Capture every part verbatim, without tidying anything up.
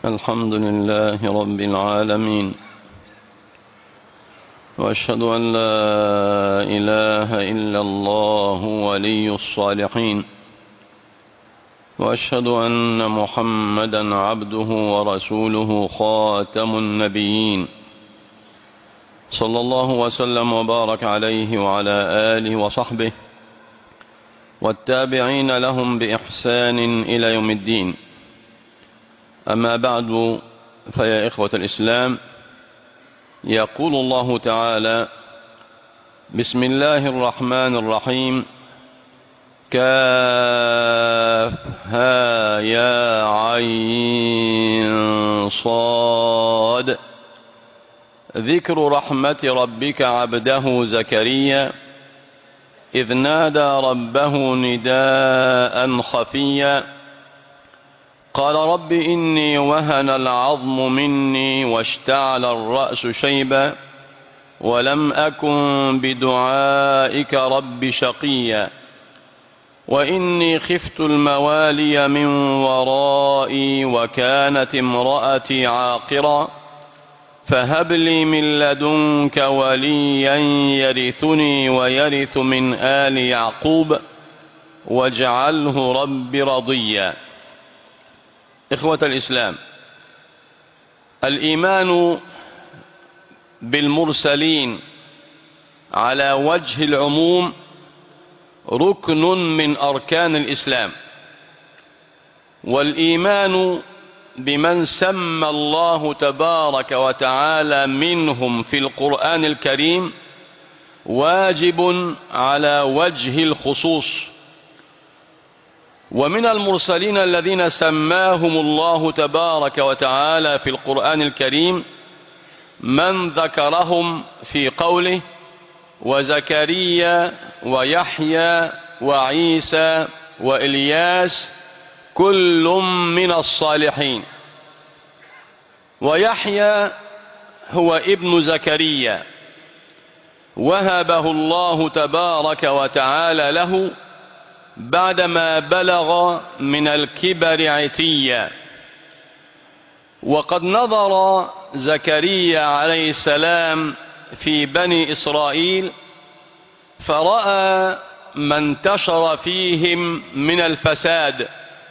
الحمد لله رب العالمين، وأشهد أن لا إله إلا الله ولي الصالحين، وأشهد أن محمدا عبده ورسوله خاتم النبيين، صلى الله وسلم وبارك عليه وعلى آله وصحبه والتابعين لهم بإحسان إلى يوم الدين. أما بعد، فيا إخوة الإسلام، يقول الله تعالى: بسم الله الرحمن الرحيم، كافها يا عين صاد، ذكر رحمة ربك عبده زكريا إذ نادى ربه نداء خفيا قال رب إني وهن العظم مني واشتعل الرأس شيبا ولم أكن بدعائك رب شقيا وإني خفت الموالي من ورائي وكانت امرأتي عاقرا فهب لي من لدنك وليا يرثني ويرث من آل يعقوب واجعله رب رضيا. إخوة الإسلام، الإيمان بالمرسلين على وجه العموم ركن من أركان الإسلام، والإيمان بمن سمى الله تبارك وتعالى منهم في القرآن الكريم واجب على وجه الخصوص. ومن المرسلين الذين سماهم الله تبارك وتعالى في القرآن الكريم من ذكرهم في قوله: وزكريا ويحيى وعيسى وإلياس كل من الصالحين. ويحيى هو ابن زكريا، وهبه الله تبارك وتعالى له بعدما بلغ من الكبر عتيا. وقد نظر زكريا عليه السلام في بني إسرائيل فرأى ما انتشر فيهم من الفساد،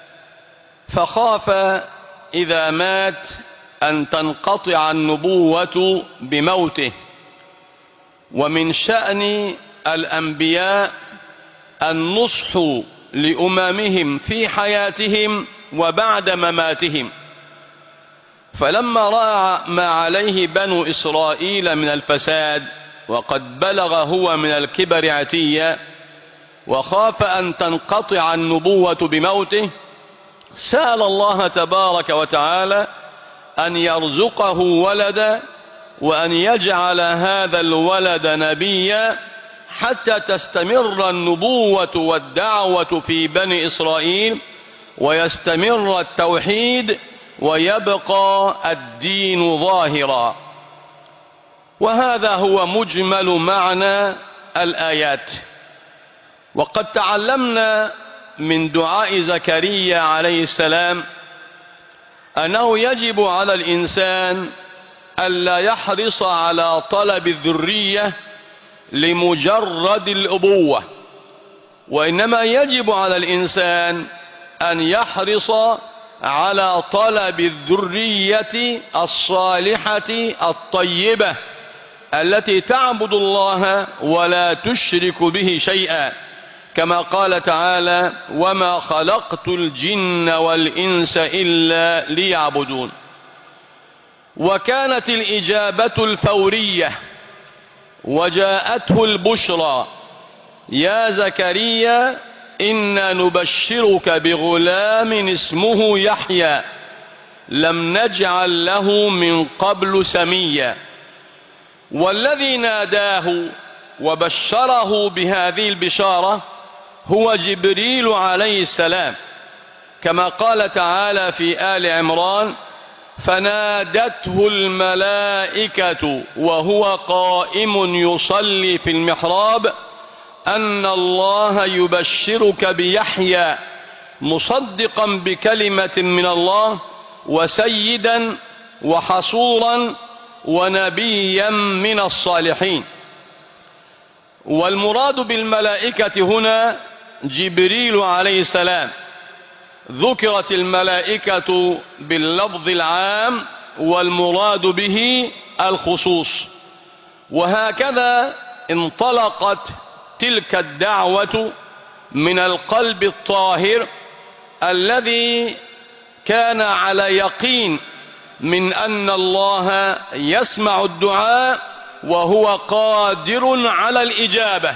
فخاف إذا مات أن تنقطع النبوة بموته. ومن شأن الأنبياء النصح لأممهم في حياتهم وبعد مماتهم، فلما رأى ما عليه بنو إسرائيل من الفساد وقد بلغ هو من الكبر عتيا وخاف أن تنقطع النبوة بموته، سأل الله تبارك وتعالى أن يرزقه ولدا وأن يجعل هذا الولد نبيا حتى تستمر النبوة والدعوة في بني إسرائيل ويستمر التوحيد ويبقى الدين ظاهرا. وهذا هو مجمل معنى الآيات. وقد تعلمنا من دعاء زكريا عليه السلام أنه يجب على الإنسان ألا يحرص على طلب الذرية لمجرد الأبوة، وإنما يجب على الإنسان أن يحرص على طلب الذرية الصالحة الطيبة التي تعبد الله ولا تشرك به شيئا، كما قال تعالى: وما خلقت الجن والإنس إلا ليعبدون. وكانت الإجابة الفورية وجاءته البشرى: يا زكريا إنا نبشرك بغلام اسمه يحيى لم نجعل له من قبل سميا. والذي ناداه وبشره بهذه البشارة هو جبريل عليه السلام، كما قال تعالى في آل عمران: فنادته الملائكة وهو قائم يصلي في المحراب أن الله يبشرك بيحيى مصدقا بكلمة من الله وسيدا وحصورا ونبيا من الصالحين. والمراد بالملائكة هنا جبريل عليه السلام. ذكرت الملائكة باللفظ العام والمراد به الخصوص. وهكذا انطلقت تلك الدعوة من القلب الطاهر الذي كان على يقين من أن الله يسمع الدعاء وهو قادر على الإجابة،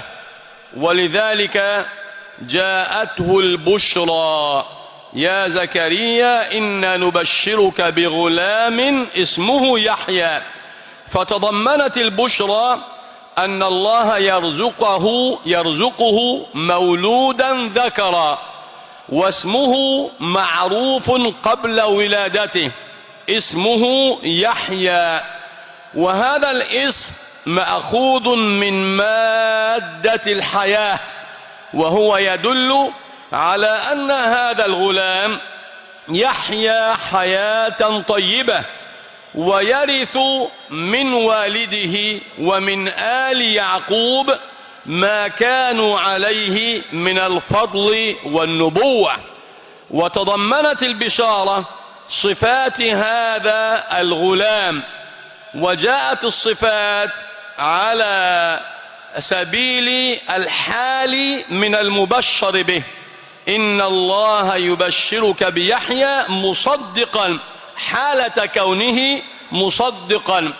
ولذلك جاءته البشرى: يا زكريا إنا نبشرك بغلام اسمه يحيى. فتضمنت البشرى أن الله يرزقه يرزقه مولودا ذكرا، واسمه معروف قبل ولادته، اسمه يحيى. وهذا الاسم مأخوذ من مادة الحياة، وهو يدل على أن هذا الغلام يحيا حياة طيبة ويرث من والده ومن آل يعقوب ما كانوا عليه من الفضل والنبوة. وتضمنت البشارة صفات هذا الغلام، وجاءت الصفات على سبيل الحال من المبشر به: إن الله يبشرك بيحيى مصدقا، حالة كونه مصدقا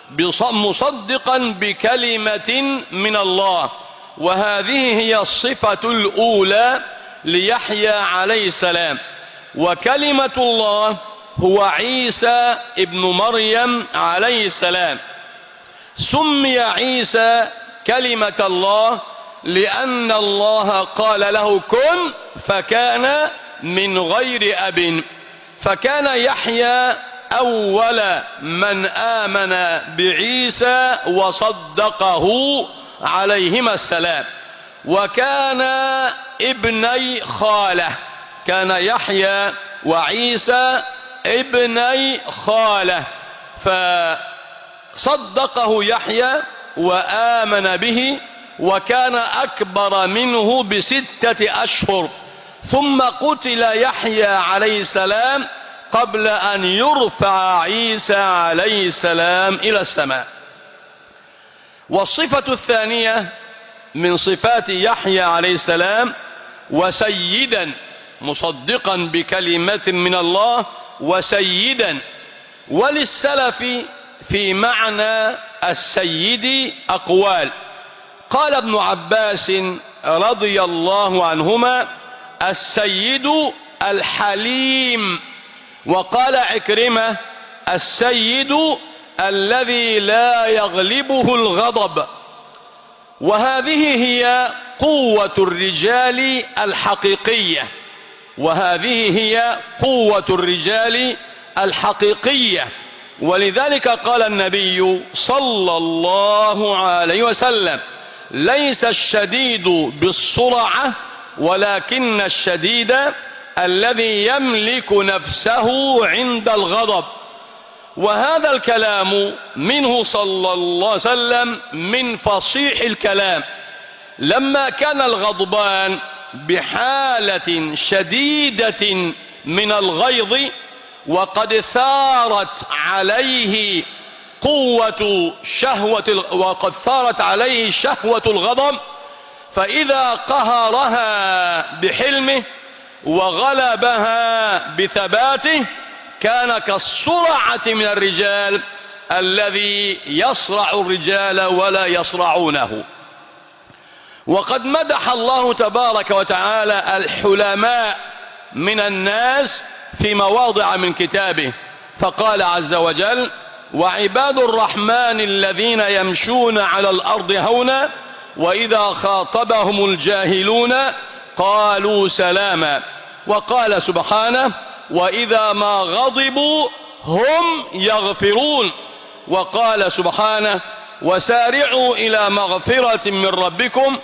مصدقا بكلمة من الله. وهذه هي الصفة الأولى ليحيى عليه السلام. وكلمة الله هو عيسى ابن مريم عليه السلام. سمي عيسى كلمة الله لأن الله قال له كن فكان من غير أب. فكان يحيى أول من آمن بعيسى وصدقه عليهما السلام. وكان ابني خالة، كان يحيى وعيسى ابني خالة، فصدقه يحيى وآمن به، وكان أكبر منه بستة أشهر. ثم قتل يحيى عليه السلام قبل أن يرفع عيسى عليه السلام إلى السماء. والصفة الثانية من صفات يحيى عليه السلام: وسيدا، مصدقا بكلمة من الله وسيدا. وللسلف في معنى السيد أقوال. قال ابن عباس رضي الله عنهما: السيد الحليم. وقال عكرمة: السيد الذي لا يغلبه الغضب. وهذه هي قوة الرجال الحقيقية، وهذه هي قوة الرجال الحقيقية. ولذلك قال النبي صلى الله عليه وسلم: ليس الشديد بالسرعة ولكن الشديد الذي يملك نفسه عند الغضب. وهذا الكلام منه صلى الله عليه وسلم من فصيح الكلام. لما كان الغضبان بحالة شديدة من الغيظ وقد ثارت عليه قوة شهوة وقد ثارت عليه شهوة الغضب، فإذا قهرها بحلمه وغلبها بثباته كان كالصرعة من الرجال الذي يصرع الرجال ولا يصرعونه. وقد مدح الله تبارك وتعالى الحلماء من الناس في مواضع من كتابه، فقال عز وجل: وعباد الرحمن الذين يمشون على الأرض هونا وإذا خاطبهم الجاهلون قالوا سلاما. وقال سبحانه: وإذا ما غضبوا هم يغفرون. وقال سبحانه: وسارعوا إلى مغفرة من ربكم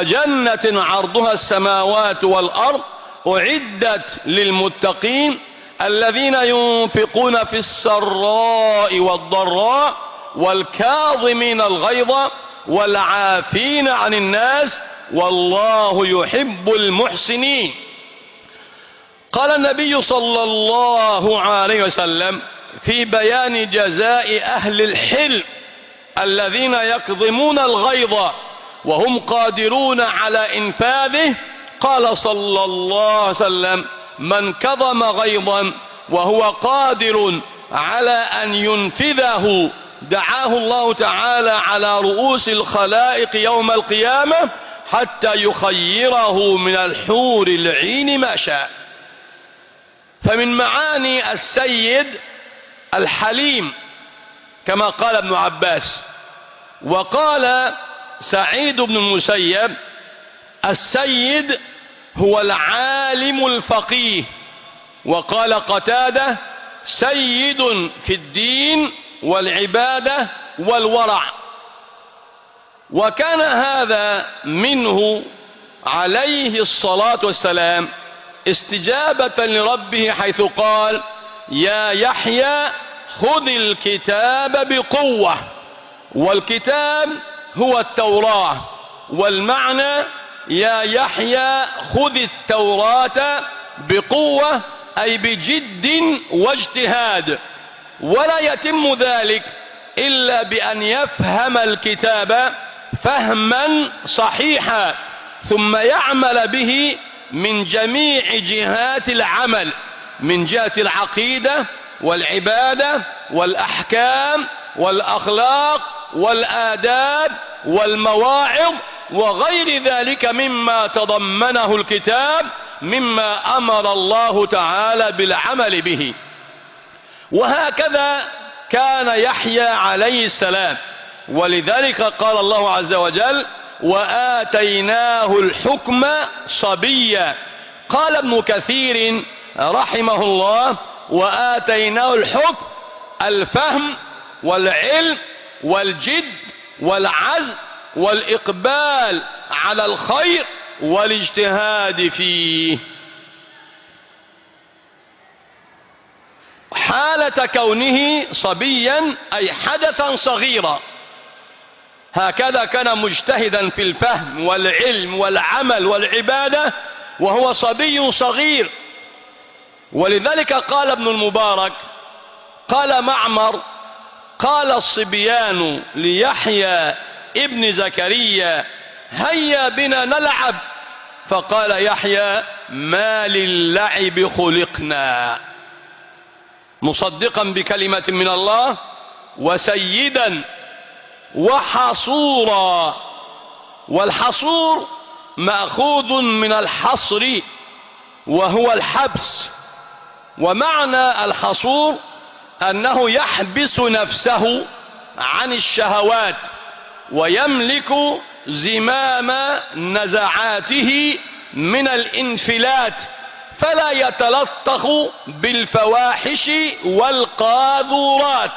وجنة عرضها السماوات والأرض أعدت للمتقين الذين ينفقون في السراء والضراء والكاظمين الغيظ والعافين عن الناس والله يحب المحسنين. قال النبي صلى الله عليه وسلم في بيان جزاء أهل الحلم الذين يكظمون الغيظ وهم قادرون على إنفاذه، قال صلى الله عليه وسلم: من كظم غيظا وهو قادر على أن ينفذه دعاه الله تعالى على رؤوس الخلائق يوم القيامة حتى يخيره من الحور العين ما شاء. فمن معاني السيد الحليم كما قال ابن عباس. وقال سعيد بن المسيب: السيد هو العالم الفقيه. وقال قتادة: سيد في الدين والعبادة والورع. وكان هذا منه عليه الصلاة والسلام استجابة لربه حيث قال: يا يحيى خذ الكتاب بقوة. والكتاب هو التوراة، والمعنى يا يحيى خذ التوراة بقوة أي بجد واجتهاد. ولا يتم ذلك إلا بأن يفهم الكتاب فهما صحيحا ثم يعمل به من جميع جهات العمل، من جهة العقيدة والعبادة والأحكام والأخلاق والآداب والمواعظ وغير ذلك مما تضمنه الكتاب مما أمر الله تعالى بالعمل به. وهكذا كان يحيى عليه السلام، ولذلك قال الله عز وجل: وآتيناه الحكم صبيا. قال ابن كثير رحمه الله: وآتيناه الحكم الفهم والعلم والجد والعزم والإقبال على الخير والاجتهاد فيه. حالة كونه صبيا أي حدثا صغيرا، هكذا كان مجتهدا في الفهم والعلم والعمل والعبادة وهو صبي صغير. ولذلك قال ابن المبارك: قال معمر: قال الصبيان ليحيى ابن زكريا: هيا بنا نلعب. فقال يحيى: ما للعب خلقنا. مصدقا بكلمة من الله وسيدا وحصورا. والحصور مأخوذ من الحصر وهو الحبس. ومعنى الحصور أنه يحبس نفسه عن الشهوات ويملك زمام نزعاته من الانفلات، فلا يتلطخ بالفواحش والقاذورات.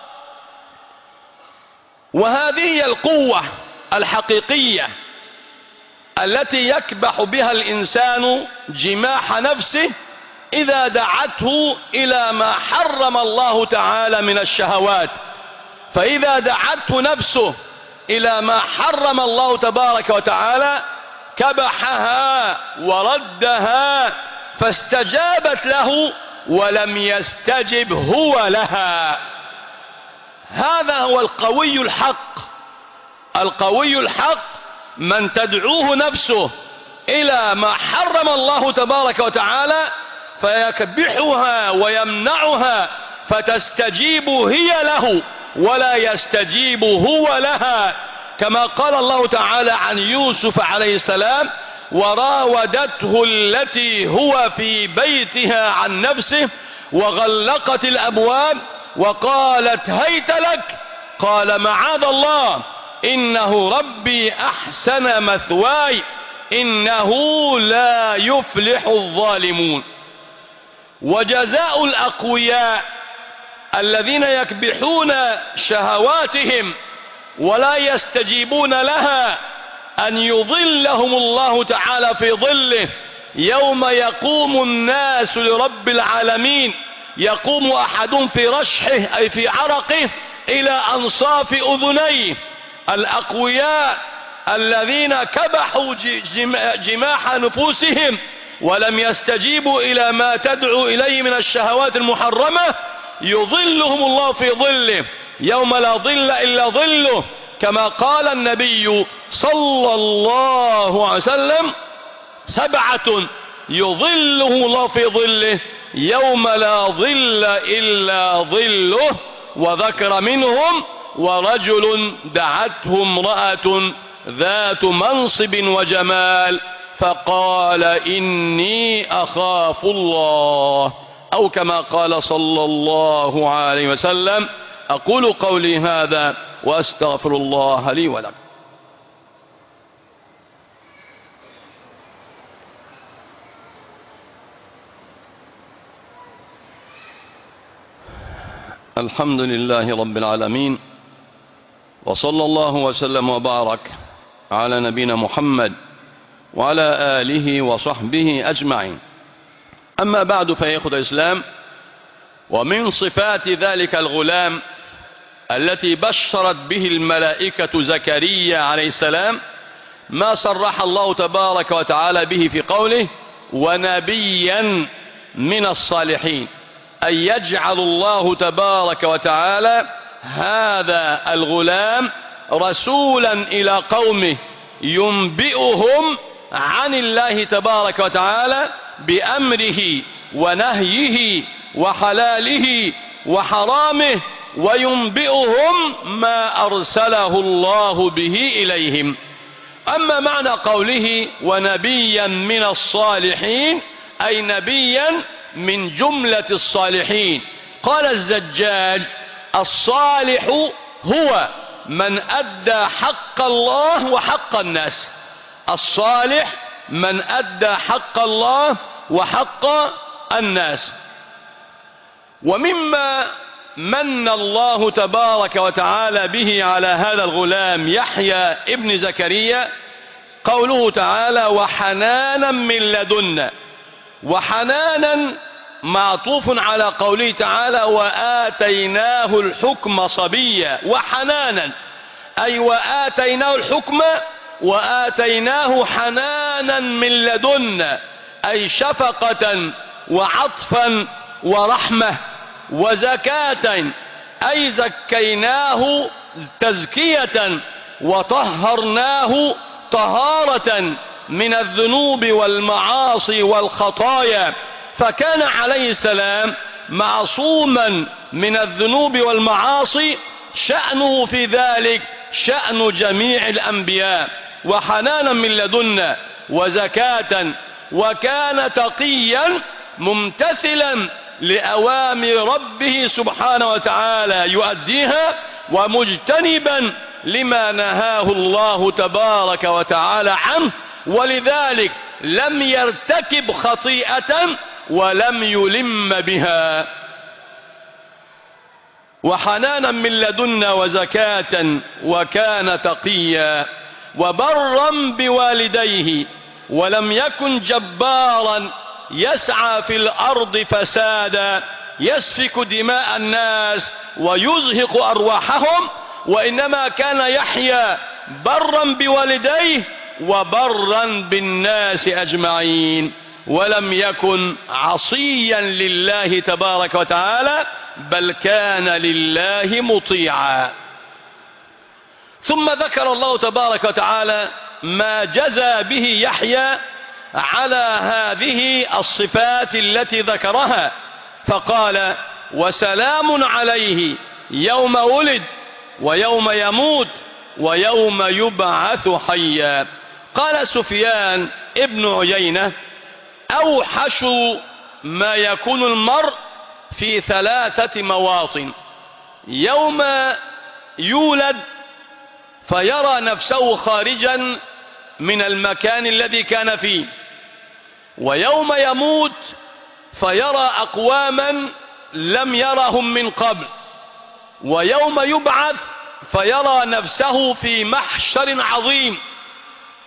وهذه هي القوة الحقيقية التي يكبح بها الإنسان جماح نفسه إذا دعته إلى ما حرم الله تعالى من الشهوات. فإذا دعته نفسه إلى ما حرم الله تبارك وتعالى كبحها وردها، فاستجابت له ولم يستجب هو لها. هذا هو القوي الحق. القوي الحق من تدعوه نفسه إلى ما حرم الله تبارك وتعالى فيكبحها ويمنعها، فتستجيب هي له ولا يستجيب هو لها، كما قال الله تعالى عن يوسف عليه السلام: وراودته التي هو في بيتها عن نفسه وغلقت الأبواب وقالت هيت لك، قال معاذ الله إنه ربي أحسن مثواي إنه لا يفلح الظالمون. وجزاء الأقوياء الذين يكبحون شهواتهم ولا يستجيبون لها أن يظلهم الله تعالى في ظله يوم يقوم الناس لرب العالمين، يقوم أحدهم في رشحه أي في عرقه إلى أنصاف أذنيه، الأقوياء الذين كبحوا جماح نفوسهم ولم يستجيبوا إلى ما تدعو إليه من الشهوات المحرمة، يظلهم الله في ظله يوم لا ظل إلا ظله، كما قال النبي صلى الله عليه وسلم: سبعة يظلهم الله في ظله يوم لا ظل إلا ظله. وذكر منهم: ورجل دعته امرأة ذات منصب وجمال فقال إني أخاف الله، أو كما قال صلى الله عليه وسلم. أقول قولي هذا وأستغفر الله لي ولكم. الحمد لله رب العالمين، وصلى الله وسلم وبارك على نبينا محمد وعلى آله وصحبه أجمعين. أما بعد، فيا إخوة الإسلام، ومن صفات ذلك الغلام التي بشرت به الملائكة زكريا عليه السلام ما صرح الله تبارك وتعالى به في قوله: ونبيا من الصالحين، أن يجعل الله تبارك وتعالى هذا الغلام رسولا إلى قومه ينبئهم عن الله تبارك وتعالى بأمره ونهيه وحلاله وحرامه، وينبئهم ما أرسله الله به إليهم. أما معنى قوله ونبيا من الصالحين أي نبيا من جملة الصالحين. قال الزجاج: الصالح هو من أدى حق الله وحق الناس. الصالح من أدى حق الله وحق الناس. ومما من الله تبارك وتعالى به على هذا الغلام يحيى ابن زكريا قوله تعالى: وحنانا من لدنا. وحنانا معطوف على قوله تعالى: وآتيناه الحكم صبيا. وحنانا أي وآتيناه الحكم وآتيناه حنانا من لدنا، أي شفقة وعطفا ورحمة. وزكاة أي زكيناه تزكية وطهرناه طهارة من الذنوب والمعاصي والخطايا، فكان عليه السلام معصوما من الذنوب والمعاصي، شأنه في ذلك شأن جميع الأنبياء. وحنانا من لدنا وزكاة، وكان تقيا ممتثلا لأوامر ربه سبحانه وتعالى يؤديها، ومجتنبا لما نهاه الله تبارك وتعالى عنه، ولذلك لم يرتكب خطيئة ولم يلم بها. وحنانا من لدنا وزكاة، وكان تقيا وبرا بوالديه، ولم يكن جبارا يسعى في الأرض فسادا يسفك دماء الناس ويزهق أرواحهم، وإنما كان يحيى برا بوالديه وبرا بالناس أجمعين، ولم يكن عصيا لله تبارك وتعالى، بل كان لله مطيعا. ثم ذكر الله تبارك وتعالى ما جزى به يحيى على هذه الصفات التي ذكرها، فقال: وسلام عليه يوم ولد ويوم يموت ويوم يبعث حيا. قال سفيان ابن عيينة: أوحش ما يكون المرء في ثلاثة مواطن: يوم يولد فيرى نفسه خارجا من المكان الذي كان فيه، ويوم يموت فيرى أقواما لم يرهم من قبل، ويوم يبعث فيرى نفسه في محشر عظيم،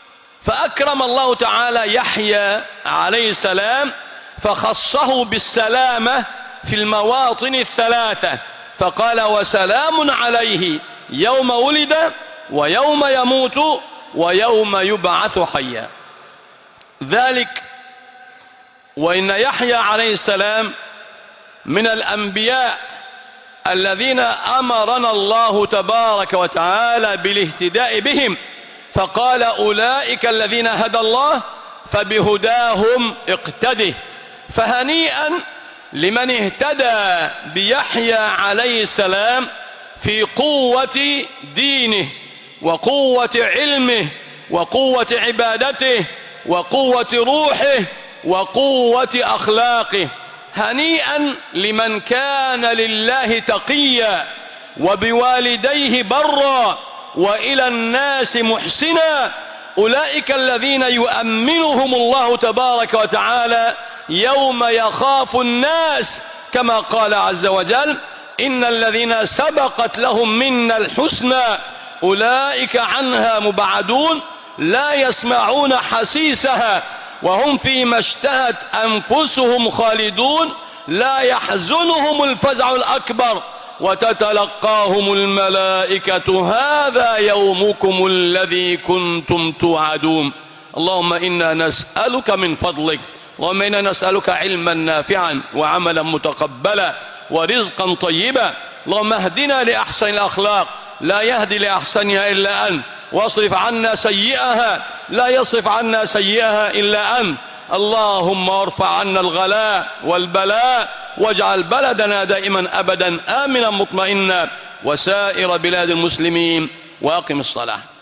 فأكرم الله تعالى يحيى عليه السلام فخصه بالسلامة في المواطن الثلاثة، فقال وسلام عليه يوم ولد ويوم يموت ويوم يبعث حيا. ذلك وإن يحيى عليه السلام من الأنبياء الذين أمرنا الله تبارك وتعالى بالاهتداء بهم، فقال أولئك الذين هدى الله فبهداهم اقتده. فهنيئا لمن اهتدى بيحيى عليه السلام في قوة دينه وقوة علمه وقوة عبادته وقوة روحه وقوة أخلاقه. هنيئا لمن كان لله تقيا وبوالديه برا وإلى الناس محسنا، أولئك الذين يؤمنهم الله تبارك وتعالى يوم يخاف الناس، كما قال عز وجل إن الذين سبقت لهم منا الحسنى أولئك عنها مبعدون لا يسمعون حسيسها وهم فيما اشتهت أنفسهم خالدون لا يحزنهم الفزع الأكبر وتتلقاهم الملائكة هذا يومكم الذي كنتم توعدون. اللهم إنا نسألك من فضلك، اللهم إنا نسألك علما نافعا وعملا متقبلا ورزقا طيبا. اللهم اهدنا لأحسن الأخلاق لا يهدي لأحسنها إلا أنت، واصرف عنا سيئها لا يصرف عنا سيئها إلا أنت. اللهم ارفع عنا الغلاء والبلاء واجعل بلدنا دائما أبدا آمنا مطمئنا وسائر بلاد المسلمين، وأقم الصلاة.